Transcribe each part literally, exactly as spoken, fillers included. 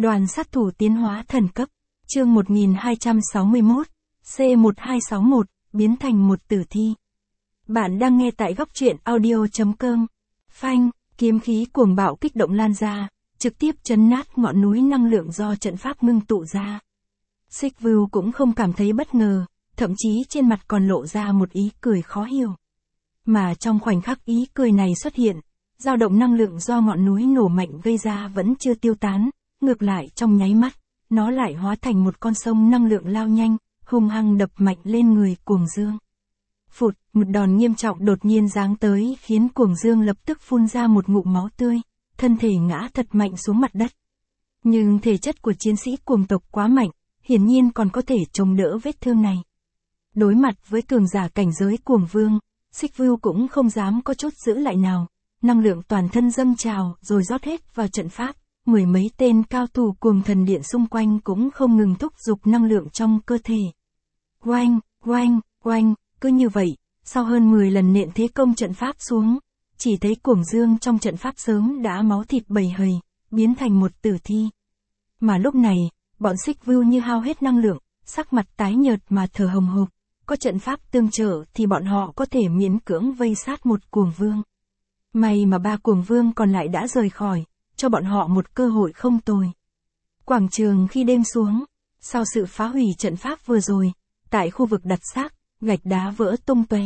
Đoàn sát thủ tiến hóa thần cấp, chương một nghìn hai trăm sáu mươi mốt, C một hai sáu một, biến thành một tử thi. Bạn đang nghe tại góc truyện audio chấm com. Phanh, kiếm khí cuồng bạo kích động lan ra, trực tiếp chấn nát ngọn núi năng lượng do trận pháp ngưng tụ ra. Xích Vưu cũng không cảm thấy bất ngờ, thậm chí trên mặt còn lộ ra một ý cười khó hiểu. Mà trong khoảnh khắc ý cười này xuất hiện, dao động năng lượng do ngọn núi nổ mạnh gây ra vẫn chưa tiêu tán, ngược lại trong nháy mắt, nó lại hóa thành một con sông năng lượng lao nhanh, hung hăng đập mạnh lên người Cuồng Dương. Phụt, một đòn nghiêm trọng đột nhiên giáng tới khiến Cuồng Dương lập tức phun ra một ngụm máu tươi, thân thể ngã thật mạnh xuống mặt đất. Nhưng thể chất của chiến sĩ cuồng tộc quá mạnh, hiển nhiên còn có thể chống đỡ vết thương này. Đối mặt với cường giả cảnh giới Cuồng Vương, Xích Vưu cũng không dám có chút giữ lại nào, năng lượng toàn thân dâng trào rồi rót hết vào trận pháp, mười mấy tên cao thủ cuồng thần điện xung quanh cũng không ngừng thúc giục năng lượng trong cơ thể. Oanh, oanh, oanh, cứ như vậy, sau hơn mười lần nện thế công trận pháp xuống, chỉ thấy Cuồng Dương trong trận pháp sớm đã máu thịt bầy hầy, biến thành một tử thi. Mà lúc này, bọn Xích Vưu như hao hết năng lượng, sắc mặt tái nhợt mà thở hồng hộc, có trận pháp tương trợ thì bọn họ có thể miễn cưỡng vây sát một Cuồng Vương. May mà ba Cuồng Vương còn lại đã rời khỏi, cho bọn họ một cơ hội không tồi. Quảng trường khi đêm xuống, sau sự phá hủy trận pháp vừa rồi, tại khu vực đặt xác, gạch đá vỡ tung tóe.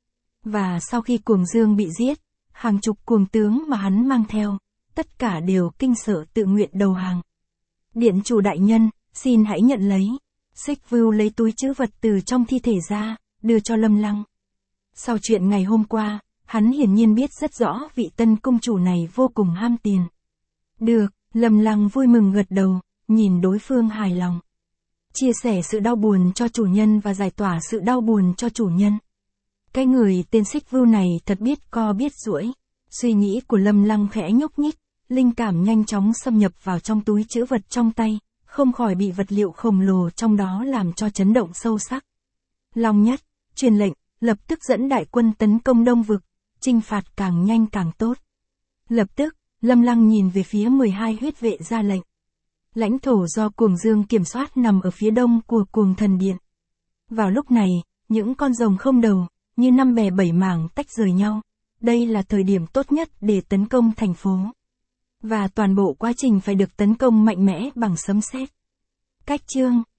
Và sau khi Cuồng Dương bị giết, hàng chục cuồng tướng mà hắn mang theo, tất cả đều kinh sợ tự nguyện đầu hàng. Điện chủ đại nhân, xin hãy nhận lấy. Xích Vưu lấy túi trữ vật từ trong thi thể ra, đưa cho Lâm Lăng. Sau chuyện ngày hôm qua, hắn hiển nhiên biết rất rõ vị tân công chủ này vô cùng ham tiền. Được, Lâm Lăng vui mừng gật đầu, nhìn đối phương hài lòng. Chia sẻ sự đau buồn cho chủ nhân và giải tỏa sự đau buồn cho chủ nhân. Cái người tên Xích Vưu này thật biết co biết duỗi. Suy nghĩ của Lâm Lăng khẽ nhúc nhích, linh cảm nhanh chóng xâm nhập vào trong túi trữ vật trong tay, không khỏi bị vật liệu khổng lồ trong đó làm cho chấn động sâu sắc. Long Nhất, truyền lệnh, lập tức dẫn đại quân tấn công Đông Vực, chinh phạt càng nhanh càng tốt. Lập tức, Lâm Lăng nhìn về phía mười hai huyết vệ ra lệnh. Lãnh thổ do Cuồng Dương kiểm soát nằm ở phía đông của Cuồng Thần Điện. Vào lúc này, những con rồng không đầu, như năm bè bảy mảng tách rời nhau. Đây là thời điểm tốt nhất để tấn công thành phố. Và toàn bộ quá trình phải được tấn công mạnh mẽ bằng sấm sét. Cách chương